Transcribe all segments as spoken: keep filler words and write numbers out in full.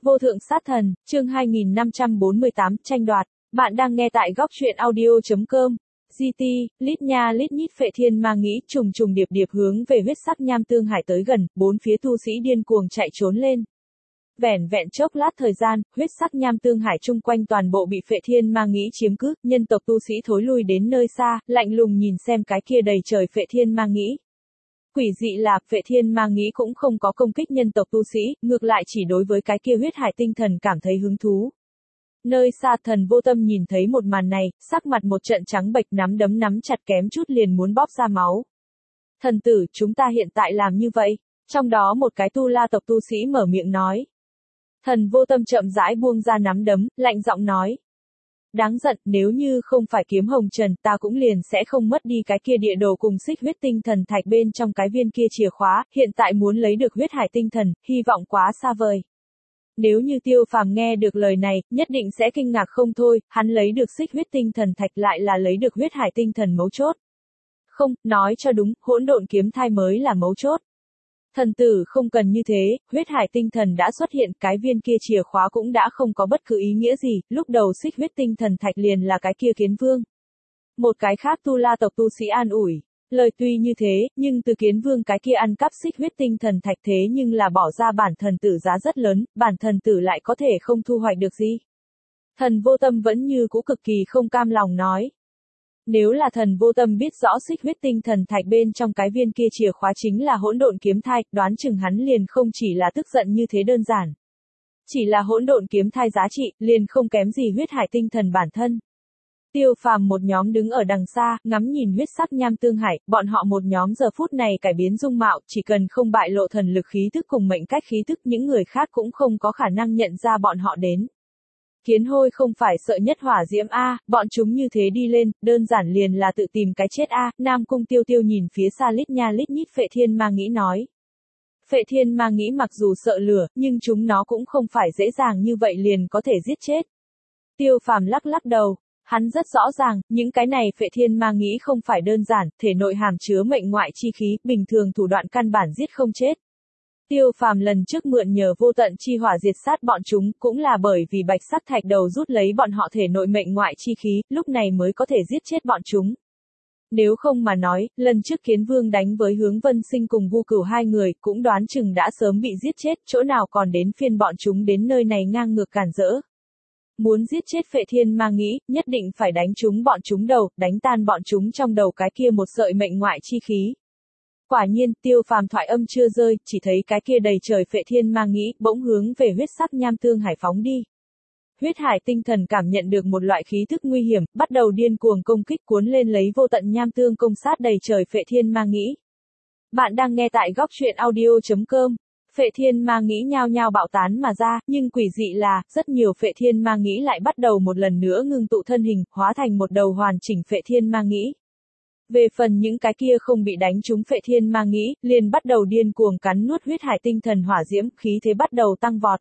Vô thượng sát thần, chương hai nghìn năm trăm bốn mươi tám, tranh đoạt. Bạn đang nghe tại góc truyện audio chấm com. giê tê, lít nha lít nhít Phệ Thiên Ma Nghĩ trùng trùng điệp điệp hướng về huyết sắc nham tương hải tới gần, bốn phía tu sĩ điên cuồng chạy trốn lên. Vẻn vẹn chốc lát thời gian, huyết sắc nham tương hải chung quanh toàn bộ bị Phệ Thiên Ma Nghĩ chiếm cứ, nhân tộc tu sĩ thối lui đến nơi xa, lạnh lùng nhìn xem cái kia đầy trời Phệ Thiên Ma Nghĩ. Quỷ dị là, Phệ Thiên Ma Nghĩ cũng không có công kích nhân tộc tu sĩ, ngược lại chỉ đối với cái kia huyết hải tinh thần cảm thấy hứng thú. Nơi xa Thần Vô Tâm nhìn thấy một màn này, sắc mặt một trận trắng bệch, nắm đấm nắm chặt kém chút liền muốn bóp ra máu. Thần tử, chúng ta hiện tại làm như vậy. Trong đó một cái tu la tộc tu sĩ mở miệng nói. Thần Vô Tâm chậm rãi buông ra nắm đấm, lạnh giọng nói. Đáng giận, nếu như không phải kiếm hồng trần, ta cũng liền sẽ không mất đi cái kia địa đồ cùng xích huyết tinh thần thạch bên trong cái viên kia chìa khóa, hiện tại muốn lấy được huyết hải tinh thần, hy vọng quá xa vời. Nếu như Tiêu Phàm nghe được lời này, nhất định sẽ kinh ngạc không thôi, hắn lấy được xích huyết tinh thần thạch lại là lấy được huyết hải tinh thần mấu chốt. Không, nói cho đúng, hỗn độn kiếm thai mới là mấu chốt. Thần tử không cần như thế, huyết hải tinh thần đã xuất hiện, cái viên kia chìa khóa cũng đã không có bất cứ ý nghĩa gì, lúc đầu xích huyết tinh thần thạch liền là cái kia kiến vương. Một cái khác tu la tộc tu sĩ an ủi, lời tuy như thế, nhưng từ kiến vương cái kia ăn cắp xích huyết tinh thần thạch thế nhưng là bỏ ra bản thần tử giá rất lớn, bản thần tử lại có thể không thu hoạch được gì. Thần Vô Tâm vẫn như cũ cực kỳ không cam lòng nói. Nếu là Thần Vô Tâm biết rõ xích huyết tinh thần thạch bên trong cái viên kia chìa khóa chính là hỗn độn kiếm thai, đoán chừng hắn liền không chỉ là tức giận như thế đơn giản. Chỉ là hỗn độn kiếm thai giá trị, liền không kém gì huyết hải tinh thần bản thân. Tiêu Phàm một nhóm đứng ở đằng xa, ngắm nhìn huyết sắc nham tương hải, bọn họ một nhóm giờ phút này cải biến dung mạo, chỉ cần không bại lộ thần lực khí thức cùng mệnh cách khí thức, những người khác cũng không có khả năng nhận ra bọn họ đến. Kiến Hôi không phải sợ nhất hỏa diễm a, bọn chúng như thế đi lên, đơn giản liền là tự tìm cái chết a. Nam Cung Tiêu Tiêu nhìn phía xa lít nha lít nhít Phệ Thiên Ma Nghĩ nói. Phệ Thiên Ma Nghĩ mặc dù sợ lửa, nhưng chúng nó cũng không phải dễ dàng như vậy liền có thể giết chết. Tiêu Phàm lắc lắc đầu. Hắn rất rõ ràng, những cái này Phệ Thiên Ma Nghĩ không phải đơn giản, thể nội hàm chứa mệnh ngoại chi khí, bình thường thủ đoạn căn bản giết không chết. Tiêu Phàm lần trước mượn nhờ vô tận chi hỏa diệt sát bọn chúng, cũng là bởi vì bạch sắc thạch đầu rút lấy bọn họ thể nội mệnh ngoại chi khí, lúc này mới có thể giết chết bọn chúng. Nếu không mà nói, lần trước Kiến Vương đánh với Hướng Vân Sinh cùng Vu Cửu hai người, cũng đoán chừng đã sớm bị giết chết, chỗ nào còn đến phiên bọn chúng đến nơi này ngang ngược cản rỡ. Muốn giết chết Phệ Thiên Ma Nghĩ, nhất định phải đánh trúng bọn chúng đầu, đánh tan bọn chúng trong đầu cái kia một sợi mệnh ngoại chi khí. Quả nhiên, Tiêu Phàm thoại âm chưa rơi, chỉ thấy cái kia đầy trời Phệ Thiên Ma Nghĩ, bỗng hướng về huyết sắc nham tương hải phóng đi. Huyết hải tinh thần cảm nhận được một loại khí thức nguy hiểm, bắt đầu điên cuồng công kích cuốn lên lấy vô tận nham tương công sát đầy trời Phệ Thiên Ma Nghĩ. Bạn đang nghe tại góc truyện audio chấm com. Phệ Thiên Ma Nghĩ nhao nhao bạo tán mà ra, nhưng quỷ dị là, rất nhiều Phệ Thiên Ma Nghĩ lại bắt đầu một lần nữa ngưng tụ thân hình, hóa thành một đầu hoàn chỉnh Phệ Thiên Ma Nghĩ. Về phần những cái kia không bị đánh trúng Phệ Thiên Ma Nghĩ, liền bắt đầu điên cuồng cắn nuốt huyết hải tinh thần hỏa diễm, khí thế bắt đầu tăng vọt.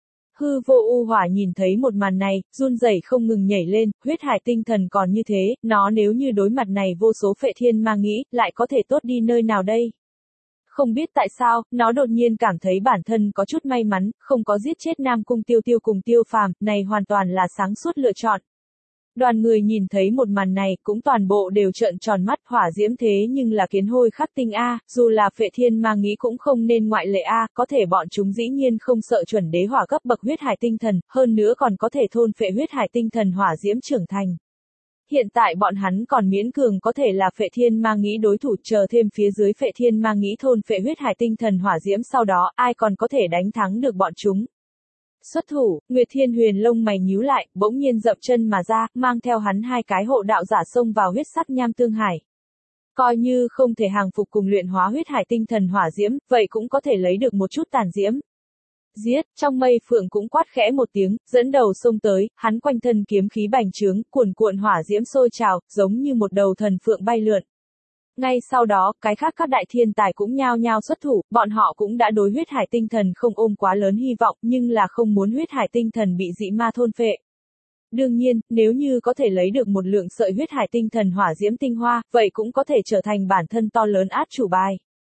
Hư Vô U Hỏa nhìn thấy một màn này, run rẩy không ngừng nhảy lên, huyết hải tinh thần còn như thế, nó nếu như đối mặt này vô số Phệ Thiên Ma Nghĩ, lại có thể tốt đi nơi nào đây? Không biết tại sao, nó đột nhiên cảm thấy bản thân có chút may mắn, không có giết chết Nam Cung Tiêu Tiêu cùng Tiêu Phàm, này hoàn toàn là sáng suốt lựa chọn. Đoàn người nhìn thấy một màn này, cũng toàn bộ đều trợn tròn mắt, hỏa diễm thế nhưng là Kiến Hôi khắc tinh a, dù là Phệ Thiên Ma Nghĩ cũng không nên ngoại lệ a, có thể bọn chúng dĩ nhiên không sợ chuẩn đế hỏa cấp bậc huyết hải tinh thần, hơn nữa còn có thể thôn phệ huyết hải tinh thần hỏa diễm trưởng thành. Hiện tại bọn hắn còn miễn cường có thể là Phệ Thiên Ma Nghĩ đối thủ, chờ thêm phía dưới Phệ Thiên Ma Nghĩ thôn phệ huyết hải tinh thần hỏa diễm sau đó, ai còn có thể đánh thắng được bọn chúng. Xuất thủ, Nguyệt Thiên Huyền lông mày nhíu lại, bỗng nhiên dậm chân mà ra, mang theo hắn hai cái hộ đạo giả xông vào huyết sắc nham tương hải. Coi như không thể hàng phục cùng luyện hóa huyết hải tinh thần hỏa diễm, vậy cũng có thể lấy được một chút tàn diễm. Giết, trong mây phượng cũng quát khẽ một tiếng, dẫn đầu xông tới, hắn quanh thân kiếm khí bành trướng, cuồn cuộn hỏa diễm sôi trào, giống như một đầu thần phượng bay lượn. Ngay sau đó, cái khác các đại thiên tài cũng nhao nhao xuất thủ, bọn họ cũng đã đối huyết hải tinh thần không ôm quá lớn hy vọng, nhưng là không muốn huyết hải tinh thần bị dị ma thôn phệ. Đương nhiên, nếu như có thể lấy được một lượng sợi huyết hải tinh thần hỏa diễm tinh hoa, vậy cũng có thể trở thành bản thân to lớn át chủ bài.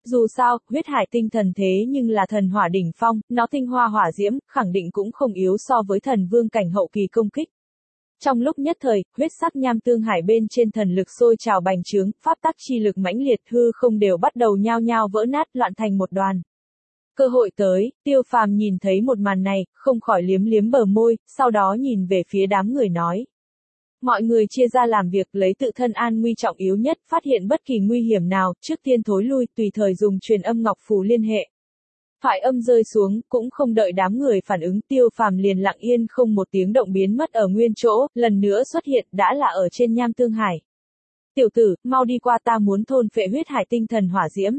Dù sao, huyết hải tinh thần thế nhưng là thần hỏa đỉnh phong, nó tinh hoa hỏa diễm, khẳng định cũng không yếu so với thần vương cảnh hậu kỳ công kích. Trong lúc nhất thời, huyết sắc nham tương hải bên trên thần lực sôi trào bành trướng, pháp tắc chi lực mãnh liệt hư không đều bắt đầu nhao nhao vỡ nát loạn thành một đoàn. Cơ hội tới, Tiêu Phàm nhìn thấy một màn này, không khỏi liếm liếm bờ môi, sau đó nhìn về phía đám người nói. Mọi người chia ra làm việc lấy tự thân an nguy trọng yếu nhất, phát hiện bất kỳ nguy hiểm nào, trước tiên thối lui, tùy thời dùng truyền âm ngọc phù liên hệ. Thoại âm rơi xuống, cũng không đợi đám người phản ứng, Tiêu Phàm liền lặng yên không một tiếng động biến mất ở nguyên chỗ, lần nữa xuất hiện, đã là ở trên nham tương hải. Tiểu tử, mau đi qua, ta muốn thôn phệ huyết hải tinh thần hỏa diễm.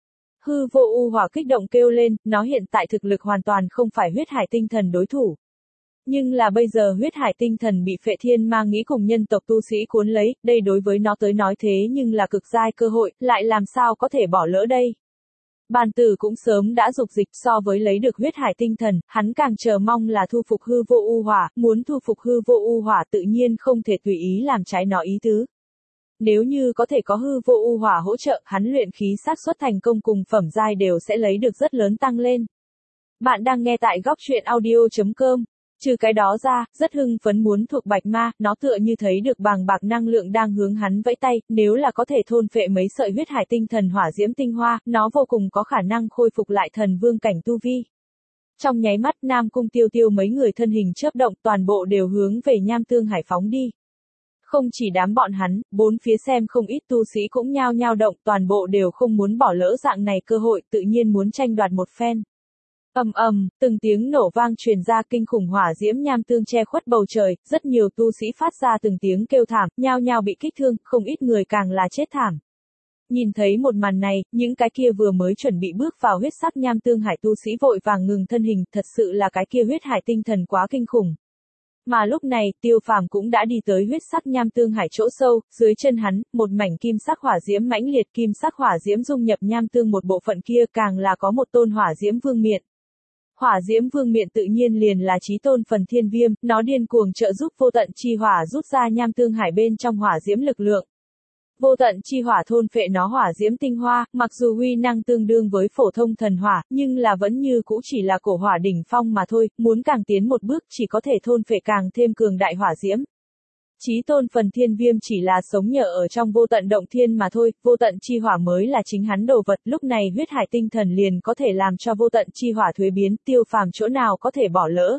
Hư Vô U Hỏa kích động kêu lên, nó hiện tại thực lực hoàn toàn không phải huyết hải tinh thần đối thủ. Nhưng là bây giờ huyết hải tinh thần bị Phệ Thiên Ma Nghĩ cùng nhân tộc tu sĩ cuốn lấy, đây đối với nó tới nói thế nhưng là cực giai cơ hội, lại làm sao có thể bỏ lỡ đây. Bàn tử cũng sớm đã dục dịch, so với lấy được huyết hải tinh thần, hắn càng chờ mong là thu phục Hư Vô U Hỏa, muốn thu phục Hư Vô U Hỏa tự nhiên không thể tùy ý làm trái nó ý tứ. Nếu như có thể có Hư Vô U Hỏa hỗ trợ, hắn luyện khí xác suất thành công cùng phẩm giai đều sẽ lấy được rất lớn tăng lên. Bạn đang nghe tại góc truyện audio chấm com. Trừ cái đó ra, rất hưng phấn muốn thuộc bạch ma, nó tựa như thấy được bàng bạc năng lượng đang hướng hắn vẫy tay, nếu là có thể thôn phệ mấy sợi huyết hải tinh thần hỏa diễm tinh hoa, nó vô cùng có khả năng khôi phục lại thần vương cảnh tu vi. Trong nháy mắt, Nam Cung Tiêu Tiêu mấy người thân hình chớp động, toàn bộ đều hướng về nham tương hải phóng đi. Không chỉ đám bọn hắn, bốn phía xem không ít tu sĩ cũng nhao nhao động, toàn bộ đều không muốn bỏ lỡ dạng này cơ hội, tự nhiên muốn tranh đoạt một phen. Ầm ầm, từng tiếng nổ vang truyền ra, kinh khủng hỏa diễm nham tương che khuất bầu trời, rất nhiều tu sĩ phát ra từng tiếng kêu thảm, nhao nhao bị kích thương, không ít người càng là chết thảm. Nhìn thấy một màn này, những cái kia vừa mới chuẩn bị bước vào huyết sắc nham tương hải tu sĩ vội vàng ngừng thân hình, thật sự là cái kia huyết hải tinh thần quá kinh khủng. Mà lúc này, Tiêu Phàm cũng đã đi tới huyết sắc nham tương hải chỗ sâu, dưới chân hắn, một mảnh kim sắc hỏa diễm mãnh liệt, kim sắc hỏa diễm dung nhập nham tương một bộ phận kia, càng là có một tôn hỏa diễm vương miện. Hỏa diễm vương miện tự nhiên liền là chí tôn phần thiên viêm, nó điên cuồng trợ giúp vô tận chi hỏa rút ra nham tương hải bên trong hỏa diễm lực lượng. Vô tận chi hỏa thôn phệ nó hỏa diễm tinh hoa, mặc dù uy năng tương đương với phổ thông thần hỏa, nhưng là vẫn như cũ chỉ là cổ hỏa đỉnh phong mà thôi, muốn càng tiến một bước chỉ có thể thôn phệ càng thêm cường đại hỏa diễm. Chí tôn phần thiên viêm chỉ là sống nhờ ở trong vô tận động thiên mà thôi, vô tận chi hỏa mới là chính hắn đồ vật, lúc này huyết hải tinh thần liền có thể làm cho vô tận chi hỏa thuế biến, Tiêu Phàm chỗ nào có thể bỏ lỡ.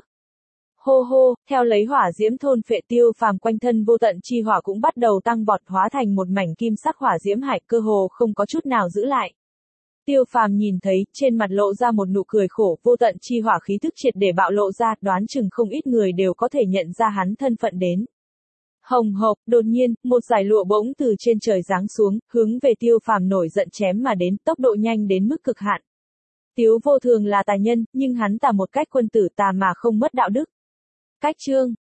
Hô hô, theo lấy hỏa diễm thôn phệ, Tiêu Phàm quanh thân vô tận chi hỏa cũng bắt đầu tăng vọt, hóa thành một mảnh kim sắc hỏa diễm hải, cơ hồ không có chút nào giữ lại. Tiêu Phàm nhìn thấy, trên mặt lộ ra một nụ cười khổ, vô tận chi hỏa khí thức triệt để bạo lộ ra, đoán chừng không ít người đều có thể nhận ra hắn thân phận đến. Hồng hộc, đột nhiên, một dải lụa bỗng từ trên trời giáng xuống, hướng về Tiêu Phàm nổi giận chém mà đến, tốc độ nhanh đến mức cực hạn. Tiếu Vô Thường là tà nhân, nhưng hắn tà một cách quân tử, tà mà không mất đạo đức. Cách chương